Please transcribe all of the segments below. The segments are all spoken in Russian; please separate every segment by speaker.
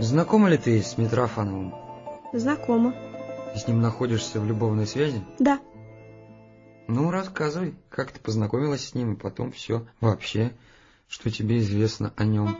Speaker 1: Знакома ли ты с Митрофановым?
Speaker 2: Знакома.
Speaker 1: Ты с ним находишься в любовной связи?
Speaker 2: Да.
Speaker 1: Ну, рассказывай, как ты познакомилась с ним, и потом все вообще, что тебе известно о нем.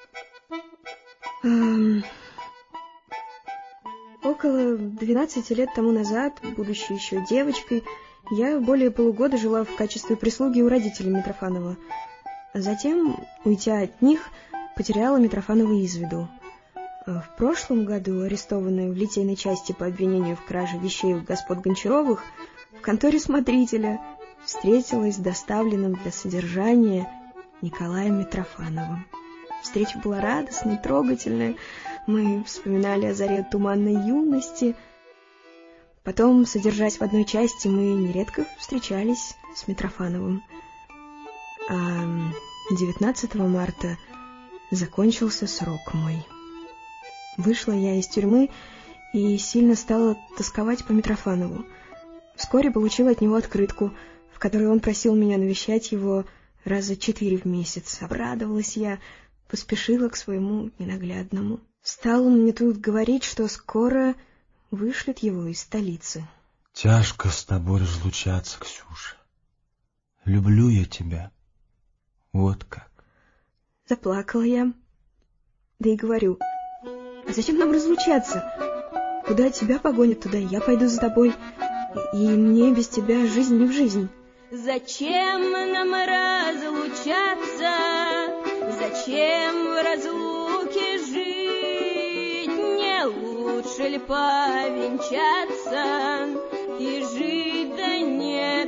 Speaker 2: Около 12 лет тому назад, будучи еще девочкой, я более полугода жила в качестве прислуги у родителей Митрофанова. А затем, уйдя от них, потеряла Митрофанова из виду. В прошлом году, арестованная в литейной части по обвинению в краже вещей у господ Гончаровых, в конторе смотрителя встретилась с доставленным для содержания Николаем Митрофановым. Встреча была радостной, трогательной. Мы вспоминали о заре туманной юности. Потом, содержась в одной части, мы нередко встречались с Митрофановым. А 19 марта закончился срок мой. Вышла я из тюрьмы и сильно стала тосковать по Митрофанову. Вскоре получила от него открытку, в которой он просил меня навещать его раза 4 в месяц. Обрадовалась я, поспешила к своему ненаглядному. Стал он мне тут говорить, что скоро вышлют его из столицы.
Speaker 3: Тяжко с тобой разлучаться, Ксюша. Люблю я тебя. Вот как.
Speaker 2: Заплакала я. Да и говорю: а зачем нам разлучаться? Куда тебя погонят, туда я пойду за тобой. И мне без тебя жизнь не в жизнь.
Speaker 4: Зачем нам разлучаться? Зачем в разлуке жить? Не лучше ли повенчаться и жить, да не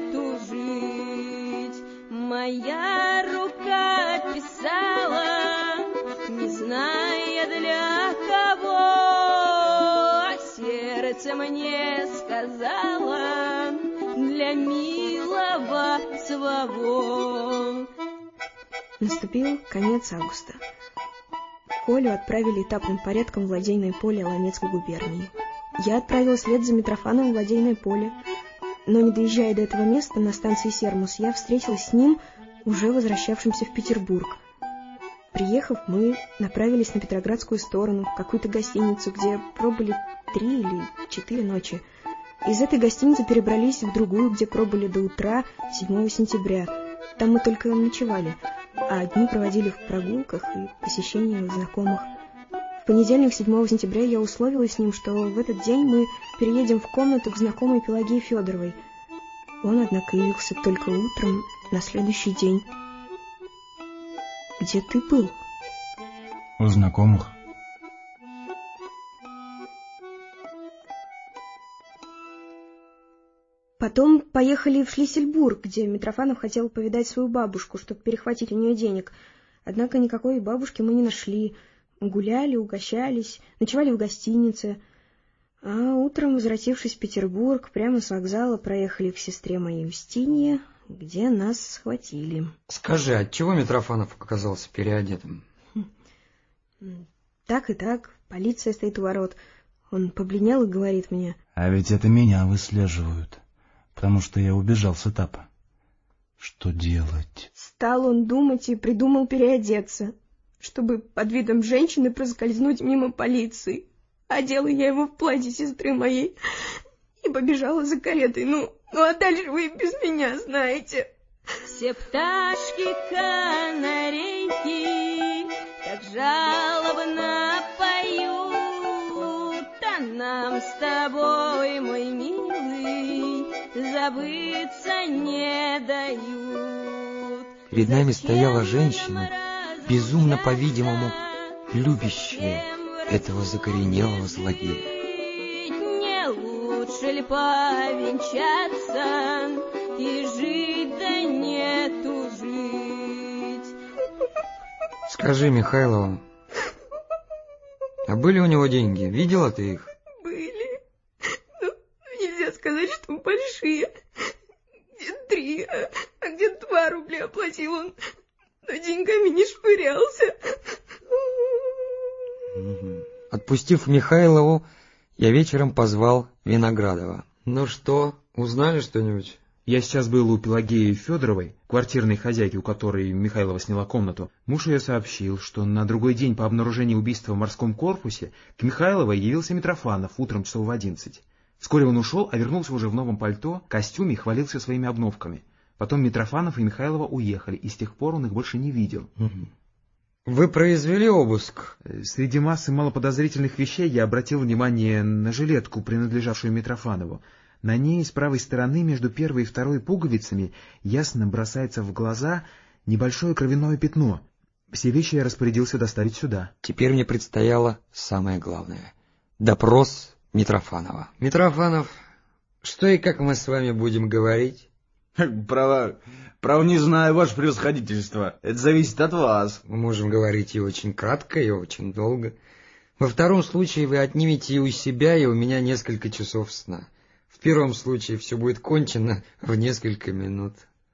Speaker 4: тужить? Моя рука писала, не зная для кого, а сердце мне сказала: для милого своего.
Speaker 2: Наступил конец августа. Колю отправили этапным порядком в ладейное поле Аламецкой губернии. Я отправилась вслед за Митрофановым в ладейное поле, но, не доезжая до этого места, на станции Сермус, я встретилась с ним, уже возвращавшимся в Петербург. Приехав, мы направились на Петроградскую сторону, в какую-то гостиницу, где пробыли 3 или 4 ночи. Из этой гостиницы перебрались в другую, где пробыли до утра 7 сентября. Там мы только ночевали, а дни проводили в прогулках и посещениях знакомых. В понедельник, 7 сентября, я условилась с ним, что в этот день мы переедем в комнату к знакомой Пелагее Федоровой. Он, однако, явился только утром на следующий день. Где ты был?
Speaker 3: У знакомых.
Speaker 2: Потом поехали в Шлиссельбург, где Митрофанов хотел повидать свою бабушку, чтобы перехватить у нее денег. Однако никакой бабушки мы не нашли. Гуляли, угощались, ночевали в гостинице. А утром, возвратившись в Петербург, прямо с вокзала проехали к сестре моей Устинье, где нас схватили.
Speaker 1: Скажи, отчего Митрофанов оказался переодетым?
Speaker 2: Так и так, полиция стоит у ворот. Он побледнел и говорит мне:
Speaker 3: а ведь это меня выслеживают, потому что я убежал с этапа. Что делать?
Speaker 2: Стал он думать и придумал переодеться, чтобы под видом женщины проскользнуть мимо полиции. Одела я его в платье сестры моей и побежала за каретой. Ну, а дальше вы без меня знаете.
Speaker 4: Все пташки-канарейки так жалобно поют, а нам с тобой, мой милый, забыться не дают.
Speaker 1: Перед нами стояла женщина, безумно, по-видимому, любящая этого закоренелого злодея.
Speaker 4: Не лучше ли повенчаться и жить, да не тужить?
Speaker 1: Скажи, Михайлова, а были у него деньги? Видела ты их?
Speaker 2: Были. Ну, нельзя сказать, что большие. Где-то 3, а где-то 2 рубля оплатил он. Но деньгами не швырялся.
Speaker 1: Отпустив Михайлову, я вечером позвал Виноградова. Ну что, узнали что-нибудь
Speaker 5: Я сейчас был у Пелагеи Федоровой, квартирной хозяйки, у которой Михайлова сняла комнату. Муж ее сообщил, что на другой день по обнаружению убийства в морском корпусе к Михайловой явился Митрофанов утром часов в 11. Вскоре он ушел, а вернулся уже в новом пальто, костюме и хвалился своими обновками. Потом Митрофанов и Михайлова уехали, и с тех пор он их больше не видел.
Speaker 1: Вы произвели обыск?
Speaker 5: Среди массы малоподозрительных вещей я обратил внимание на жилетку, принадлежавшую Митрофанову. На ней с правой стороны между первой и второй пуговицами ясно бросается в глаза небольшое кровяное пятно. Все вещи я распорядился доставить сюда.
Speaker 1: Теперь мне предстояло самое главное — допрос Митрофанова. Митрофанов, что и как мы с вами будем говорить?
Speaker 6: Право не знаю, ваше превосходительство. Это зависит от вас.
Speaker 1: Мы можем говорить и очень кратко, и очень долго. Во втором случае вы отнимете и у себя, и у меня несколько часов сна. В первом случае все будет кончено в несколько минут.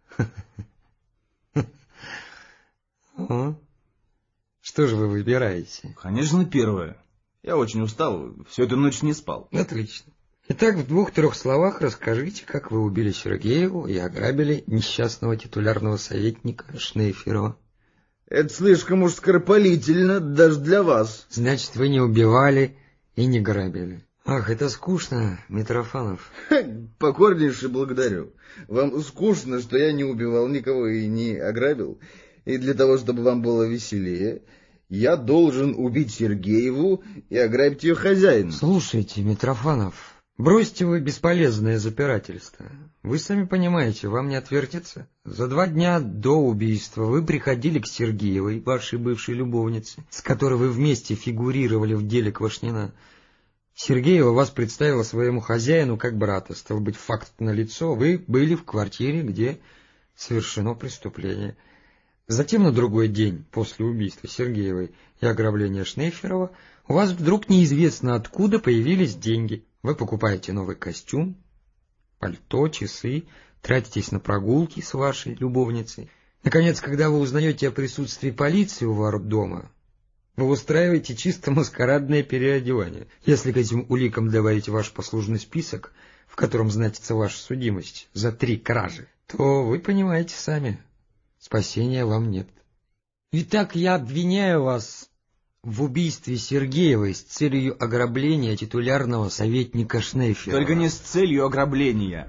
Speaker 1: Что же вы выбираете?
Speaker 6: Конечно, первое. Я очень устал, всю эту ночь не спал.
Speaker 1: Отлично. Итак, в 2-3 словах расскажите, как вы убили Сергееву и ограбили несчастного титулярного советника Шнейферова.
Speaker 6: Это слишком уж скоропалительно, даже для вас.
Speaker 1: Значит, вы не убивали и не грабили. Ах, это скучно, Митрофанов.
Speaker 6: Покорнейше благодарю. Вам скучно, что я не убивал никого и не ограбил? И для того, чтобы вам было веселее, я должен убить Сергееву и ограбить ее хозяина.
Speaker 1: Слушайте, Митрофанов, бросьте вы бесполезное запирательство. Вы сами понимаете, вам не отвертеться. За 2 дня до убийства вы приходили к Сергеевой, вашей бывшей любовнице, с которой вы вместе фигурировали в деле Квашнина. Сергеева вас представила своему хозяину как брата. Стало быть, факт налицо. Вы были в квартире, где совершено преступление. Затем на другой день, после убийства Сергеевой и ограбления Шнейферова, у вас вдруг неизвестно откуда появились деньги. Вы покупаете новый костюм, пальто, часы, тратитесь на прогулки с вашей любовницей. Наконец, когда вы узнаете о присутствии полиции у ворот дома, вы устраиваете чисто маскарадное переодевание. Если к этим уликам добавить ваш послужный список, в котором значится ваша судимость за 3 кражи, то вы понимаете сами, спасения вам нет. Итак, я обвиняю вас в убийстве Сергеевой с целью ограбления титулярного советника Шнейферова.
Speaker 6: Только не с целью ограбления.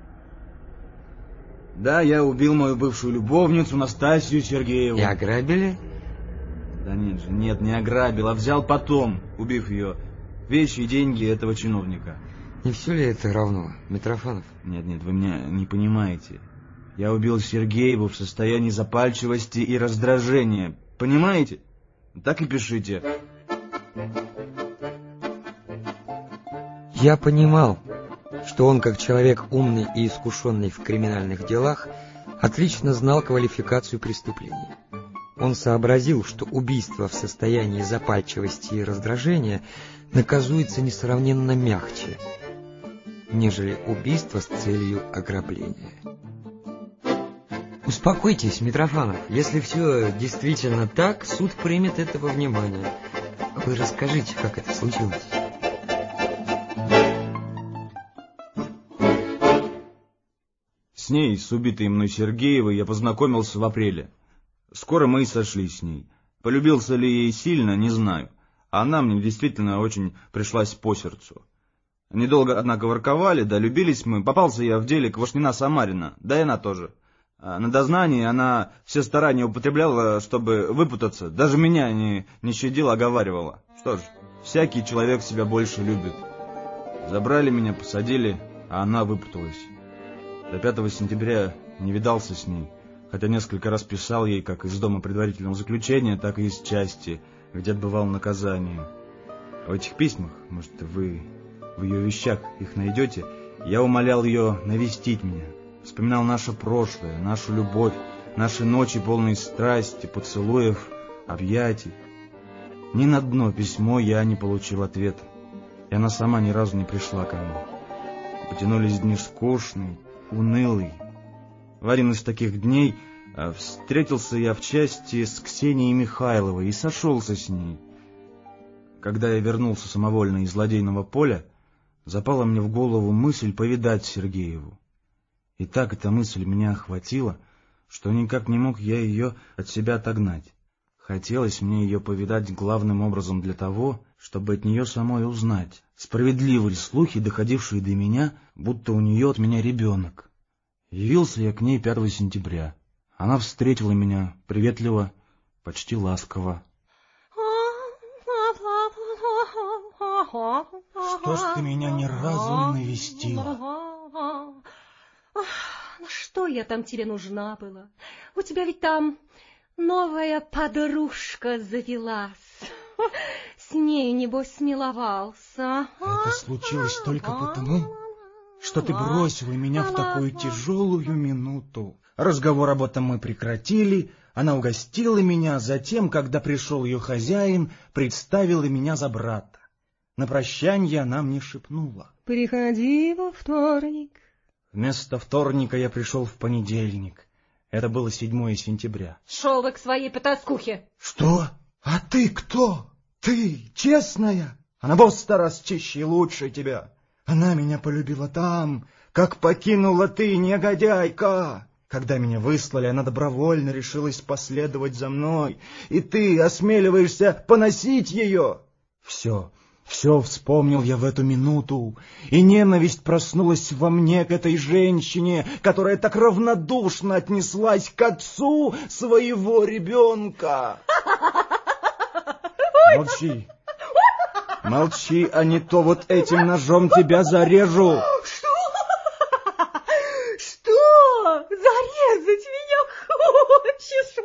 Speaker 6: Да, я убил мою бывшую любовницу Настасью Сергееву.
Speaker 1: И ограбили?
Speaker 6: Да нет же, нет, не ограбил, а взял потом, убив ее, вещи и деньги этого чиновника.
Speaker 1: Не все ли это равно, Митрофанов?
Speaker 6: Нет, вы меня не понимаете. Я убил Сергееву в состоянии запальчивости и раздражения. Понимаете? Так и пишите.
Speaker 1: Я понимал, что он, как человек умный и искушенный в криминальных делах, отлично знал квалификацию преступлений. Он сообразил, что убийство в состоянии запальчивости и раздражения наказуется несравненно мягче, нежели убийство с целью ограбления. Успокойтесь, Митрофанов, если все действительно так, суд примет это во внимание. Вы расскажите, как это случилось.
Speaker 6: С ней, с убитой мной Сергеевой, я познакомился в апреле. Скоро мы и сошлись с ней. Полюбился ли ей сильно, не знаю. А она мне действительно очень пришлась по сердцу. Недолго, однако, ворковали, да любились мы. Попался я в деле Квашнина-Самарина, да и она тоже. На дознании она все старания употребляла, чтобы выпутаться. Даже меня не щадила, оговаривала. Что ж, всякий человек себя больше любит. Забрали меня, посадили, а она выпуталась. До 5 сентября не видался с ней, хотя несколько раз писал ей как из дома предварительного заключения, так и из части, где отбывал наказание. В этих письмах, может, вы в ее вещах их найдете, я умолял ее навестить меня. Вспоминал наше прошлое, нашу любовь, наши ночи полные страсти, поцелуев, объятий. Ни на одно письмо я не получил ответа, и она сама ни разу не пришла ко мне. Потянулись дни скучные, унылый. В один из таких дней встретился я в части с Ксенией Михайловой и сошелся с ней. Когда я вернулся самовольно из злодейного поля, запала мне в голову мысль повидать Сергееву.
Speaker 3: И так эта мысль меня охватила, что никак не мог я ее от себя отогнать. Хотелось мне ее повидать главным образом для того, чтобы от нее самой узнать, справедливы ли слухи, доходившие до меня, будто у нее от меня ребенок. Явился я к ней 5 сентября. Она встретила меня приветливо, почти ласково. «Что ж ты меня ни разу не навестила?»
Speaker 7: Ну что я там тебе нужна была? У тебя ведь там новая подружка завелась. С ней, небось, смиловался.
Speaker 3: Это случилось только потому, что ты бросила меня в такую тяжелую минуту. Разговор об этом мы прекратили. Она угостила меня, затем, когда пришел ее хозяин, представила меня за брата. На прощанье она мне шепнула:
Speaker 7: «Приходи во вторник».
Speaker 3: Вместо вторника я пришел в понедельник. Это было 7 сентября.
Speaker 7: Шел бы к своей потаскухе.
Speaker 3: Что? А ты кто? Ты честная? Она во 100 раз чище и лучше тебя. Она меня полюбила там, как покинула ты, негодяйка. Когда меня выслали, она добровольно решилась последовать за мной, и ты осмеливаешься поносить ее. Все вспомнил я в эту минуту, и ненависть проснулась во мне к этой женщине, которая так равнодушно отнеслась к отцу своего ребенка. Молчи, молчи, а не то вот этим ножом тебя зарежу.
Speaker 7: Что? Зарезать меня хочешь?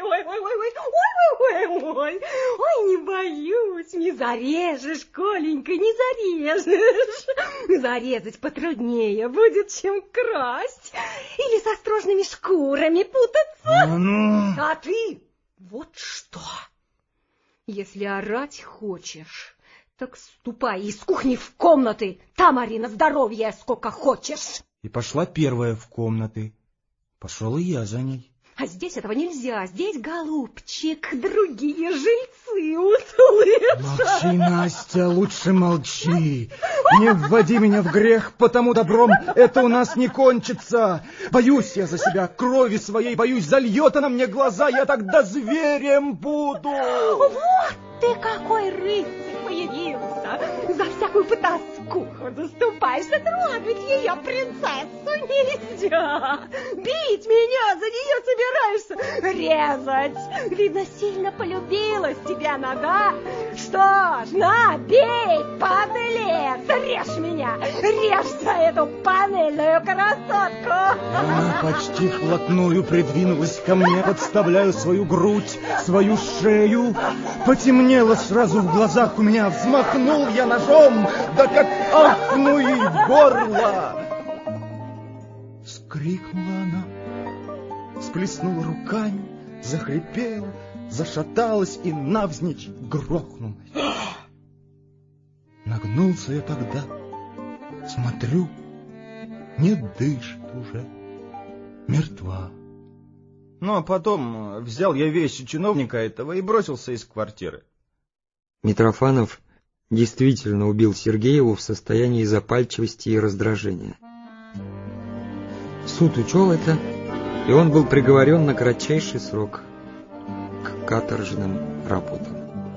Speaker 7: Ой, не боюсь, не зарежешь, Коленька, не зарежешь. Зарезать потруднее будет, чем красть или со строжными шкурами путаться. А ты вот что, если орать хочешь, так ступай из кухни в комнаты, там, Арина, здоровья сколько хочешь.
Speaker 3: И пошла первая в комнаты. Пошел и я за ней.
Speaker 7: А здесь этого нельзя. Здесь, голубчик, другие жильцы услышат.
Speaker 3: Молчи, Настя, лучше молчи. Не вводи меня в грех, потому добром это у нас не кончится. Боюсь я за себя, крови своей боюсь. Зальет она мне глаза, я тогда зверем буду.
Speaker 7: Вот ты какой рыцарь появился. За всякую потаскуху заступаешься, трогать ее, принцессу, нельзя. Бить меня за нее собираешься, резать. Видно, сильно полюбилась тебя нога. Что ж, на, бей, подлец, режь меня, режь за эту панельную красотку.
Speaker 3: Она почти вплотную придвинулась ко мне, подставляя свою грудь, свою шею. Потемнело сразу в глазах у меня, взмахнул я ножом, да как ахну ей в горло. Вскрикнула она, сплеснула руками, захрипела, зашаталась и навзничь грохнулась. Нагнулся я тогда, смотрю, не дышит уже, мертва. Ну, а потом взял я вещи чиновника этого и бросился из квартиры.
Speaker 1: Митрофанов действительно убил Сергееву в состоянии запальчивости и раздражения. Суд учел это, и он был приговорен на кратчайший срок к каторжным работам.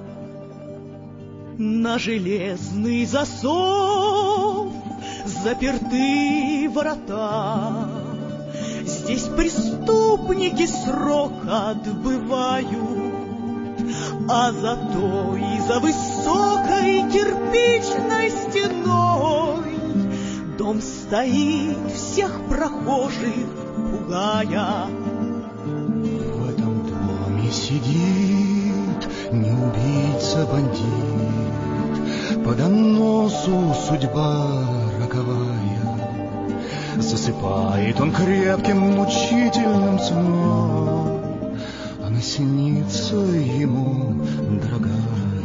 Speaker 8: На железный засов заперты ворота. Здесь преступники срок отбывают, а зато и за высокой кирпичной стеной дом стоит, всех прохожих пугая.
Speaker 3: В этом доме сидит не убийца, бандит, по доносу судьба роковая. Засыпает он крепким мучительным сном, она снится ему, дорогая.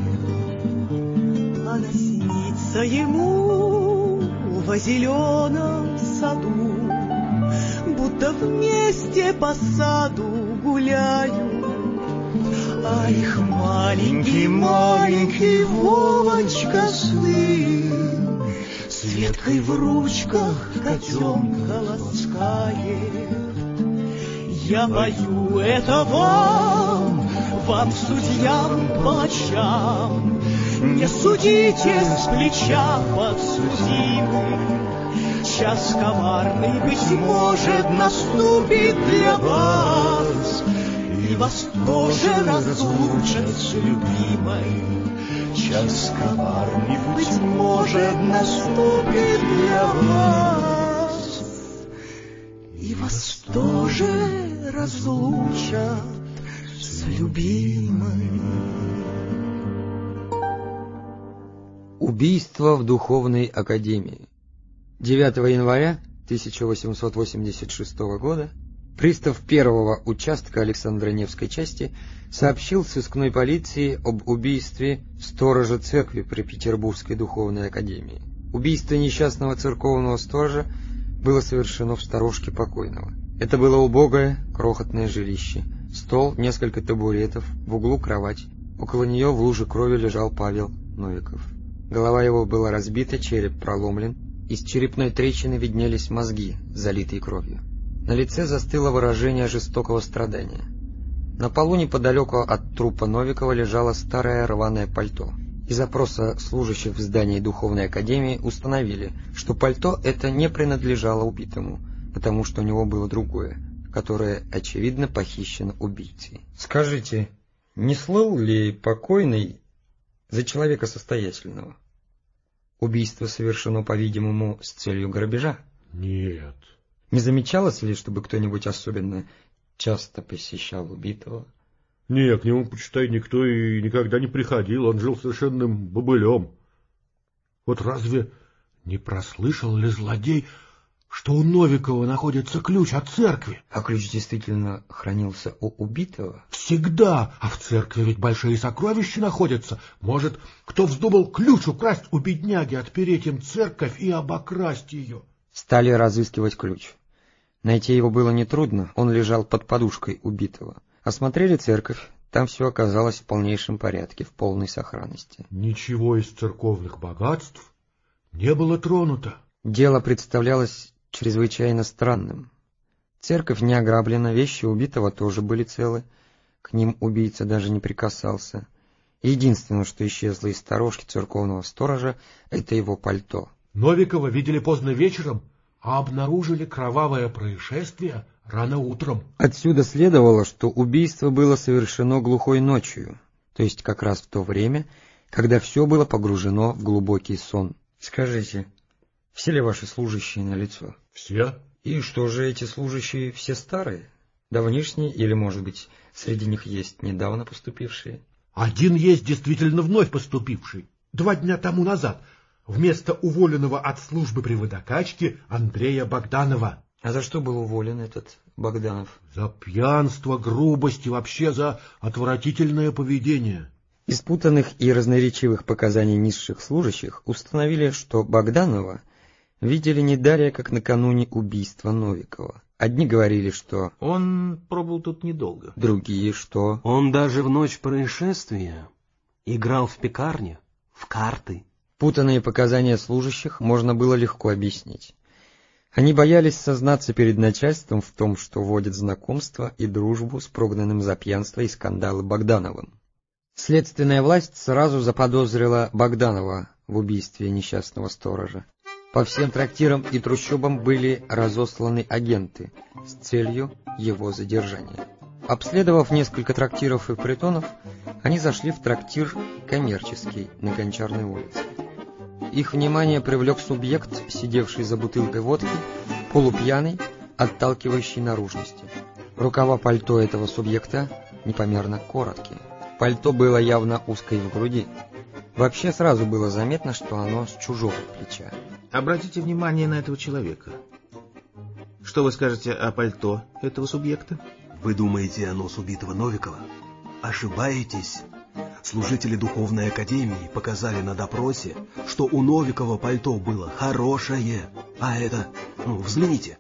Speaker 8: Она снится ему во зеленом саду, будто вместе по саду гуляют. А их маленький Вовочка сын с веткой в ручках котенка ласкает. Я пою это вам, судьям, палачам, не судите с плеча подсудимых. Час коварный, быть может, наступит для вас, и вас тоже разлучат с любимой. Час коварный, быть может, наступит для вас, и вас тоже разлучат с любимой.
Speaker 1: Убийство в Духовной Академии. 9 января 1886 года пристав первого участка Александро-Невской части сообщил сыскной полиции об убийстве сторожа церкви при Петербургской Духовной Академии. Убийство несчастного церковного сторожа было совершено в сторожке покойного. Это было убогое, крохотное жилище. Стол, несколько табуретов, в углу кровать. Около нее в луже крови лежал Павел Новиков. Голова его была разбита, череп проломлен. Из черепной трещины виднелись мозги, залитые кровью. На лице застыло выражение жестокого страдания. На полу неподалеку от трупа Новикова лежало старое рваное пальто. Из опроса служащих в здании Духовной Академии установили, что пальто это не принадлежало убитому, потому что у него было другое, которое, очевидно, похищено убийцей. Скажите, не слыл ли покойный за человека состоятельного? Убийство совершено, по-видимому, с целью грабежа?
Speaker 9: Нет.
Speaker 1: Не замечалось ли, чтобы кто-нибудь особенно часто посещал убитого?
Speaker 9: Нет, к нему, почитай, никто и никогда не приходил, он жил совершенным бобылем. Вот разве не прослышал ли злодей, что у Новикова находится ключ от церкви?
Speaker 1: А ключ действительно хранился у убитого?
Speaker 9: Всегда, а в церкви ведь большие сокровища находятся. Может, кто вздумал ключ украсть у бедняги, отпереть им церковь и обокрасть ее?
Speaker 1: Стали разыскивать ключ. Найти его было нетрудно, он лежал под подушкой убитого. Осмотрели церковь, там все оказалось в полнейшем порядке, в полной сохранности.
Speaker 9: Ничего из церковных богатств не было тронуто.
Speaker 1: Дело представлялось чрезвычайно странным. Церковь не ограблена, вещи убитого тоже были целы, к ним убийца даже не прикасался. Единственное, что исчезло из сторожки церковного сторожа, это его пальто.
Speaker 9: Новикова видели поздно вечером, а обнаружили кровавое происшествие рано утром.
Speaker 1: Отсюда следовало, что убийство было совершено глухой ночью, то есть как раз в то время, когда все было погружено в глубокий сон. Скажите, все ли ваши служащие на лицо?
Speaker 9: Все.
Speaker 1: И что же эти служащие все старые? Давнишние или, может быть, среди них есть недавно поступившие?
Speaker 9: Один есть действительно вновь поступивший. 2 дня тому назад, вместо уволенного от службы при водокачке Андрея Богданова.
Speaker 1: А за что был уволен этот Богданов?
Speaker 9: За пьянство, грубость и вообще за отвратительное поведение.
Speaker 1: Из путанных и разноречивых показаний низших служащих установили, что Богданова видели не далее, как накануне убийства Новикова. Одни говорили, что
Speaker 5: он пробыл тут недолго.
Speaker 1: Другие, что
Speaker 10: он даже в ночь происшествия играл в пекарне, в карты.
Speaker 1: Путанные показания служащих можно было легко объяснить. Они боялись сознаться перед начальством в том, что водят знакомство и дружбу с прогнанным за пьянство и скандалы Богдановым. Следственная власть сразу заподозрила Богданова в убийстве несчастного сторожа. По всем трактирам и трущобам были разосланы агенты с целью его задержания. Обследовав несколько трактиров и притонов, они зашли в трактир «Коммерческий» на Гончарной улице. Их внимание привлек субъект, сидевший за бутылкой водки, полупьяный, отталкивающий наружности. Рукава пальто этого субъекта непомерно короткие. Пальто было явно узкой в груди. Вообще сразу было заметно, что оно с чужого плеча.
Speaker 5: Обратите внимание на этого человека. Что вы скажете о пальто этого субъекта?
Speaker 10: Вы думаете, оно с убитого Новикова? Ошибаетесь. Служители Духовной Академии показали на допросе, что у Новикова пальто было хорошее. А это, взгляните,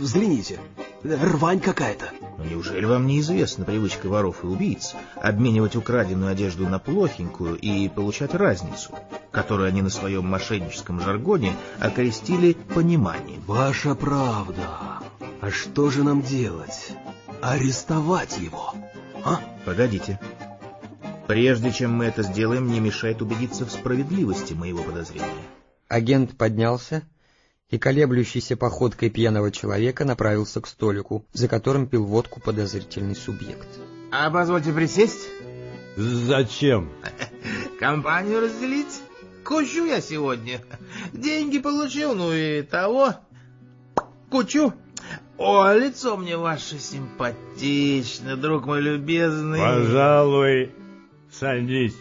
Speaker 10: рвань какая-то.
Speaker 5: Неужели вам неизвестна привычка воров и убийц обменивать украденную одежду на плохенькую и получать разницу?
Speaker 11: которую они на своем мошенническом жаргоне окрестили пониманием.
Speaker 10: Ваша правда. А что же нам делать? Арестовать его? А?
Speaker 11: Погодите. Прежде чем мы это сделаем, не мешает убедиться в справедливости моего подозрения.
Speaker 1: Агент поднялся и колеблющейся походкой пьяного человека направился к столику, за которым пил водку подозрительный субъект.
Speaker 11: А позвольте присесть.
Speaker 9: Зачем?
Speaker 11: Компанию разделить? Кучу я сегодня. Деньги получил, ну и того. Кучу. О, лицо мне ваше симпатично, друг мой любезный.
Speaker 9: Пожалуй, садись.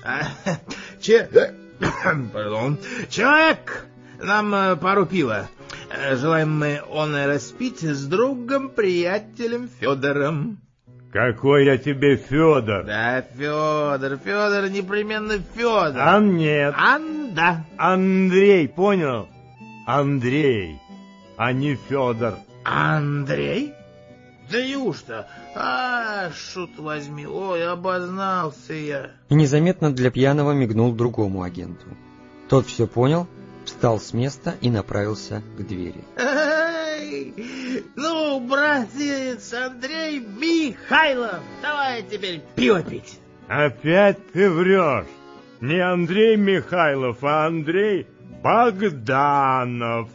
Speaker 11: Пардон. Человек, нам пару пива. Желаем мы он распить с другом, приятелем Федором.
Speaker 9: Какой я тебе Федор?
Speaker 11: Да, Федор, непременно Федор.
Speaker 9: Ан нет.
Speaker 11: Да.
Speaker 9: Андрей, понял? Андрей, а не Федор.
Speaker 11: Андрей? Да неужто? Шут возьми, ой, обознался я.
Speaker 1: И незаметно для пьяного мигнул другому агенту. Тот все понял, встал с места и направился к двери.
Speaker 11: Ну, братец Андрей Михайлов, давай теперь пиво пить.
Speaker 9: Опять ты врешь. Не Андрей Михайлов, а Андрей Богданов.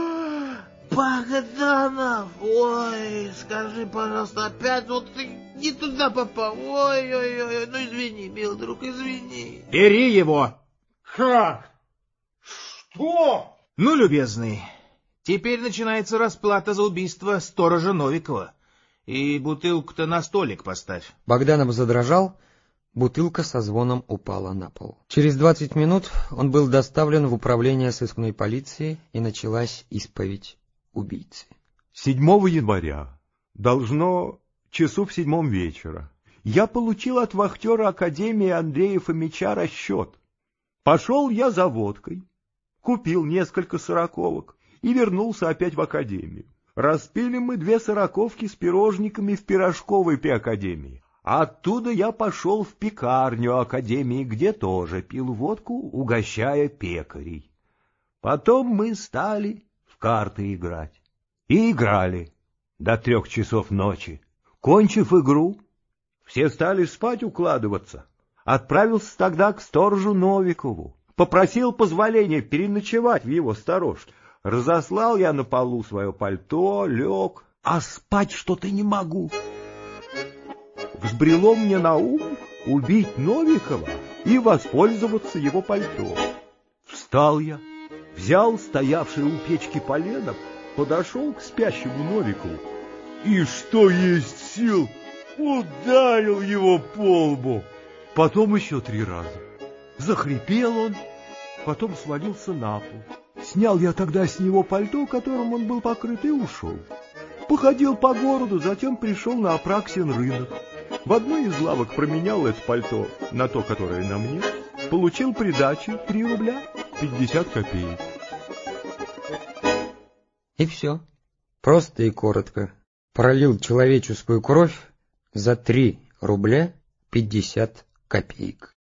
Speaker 11: Богданов, ой, скажи, пожалуйста, опять вот ты не туда попал. Ой, ну извини, милый друг, извини. Бери его.
Speaker 9: Как? Что?
Speaker 11: Ну, любезный, теперь начинается расплата за убийство сторожа Новикова. И бутылку-то на столик поставь.
Speaker 1: Богданов задрожал, бутылка со звоном упала на пол. Через 20 минут он был доставлен в управление сыскной полиции, и началась исповедь убийцы.
Speaker 12: 7 января, должно часу в 7 вечера, я получил от вахтера Академии Андрея Фомича расчет. Пошел я за водкой, купил несколько сороковок и вернулся опять в Академию. Распили мы 2 сороковки с пирожниками в пирожковой при Академии. Оттуда я пошел в пекарню Академии, где тоже пил водку, угощая пекарей. Потом мы стали в карты играть. И играли до 3 часов ночи. Кончив игру, все стали спать укладываться. Отправился тогда к сторожу Новикову. Попросил позволения переночевать в его сторожке. Разослал я на полу свое пальто, лег, а спать что-то не могу. Взбрело мне на ум убить Новикова и воспользоваться его пальто. Встал я, взял стоявший у печки полено, подошел к спящему Новикову и, что есть сил, ударил его по лбу. Потом еще 3 раза. Захрипел он, потом свалился на пол. Снял я тогда с него пальто, которым он был покрыт, и ушел. Походил по городу, затем пришел на Апраксин рынок. В одной из лавок променял это пальто на то, которое на мне. Получил придачу 3 рубля 50 копеек.
Speaker 1: И все. Просто и коротко. Пролил человеческую кровь за 3 рубля 50 копеек.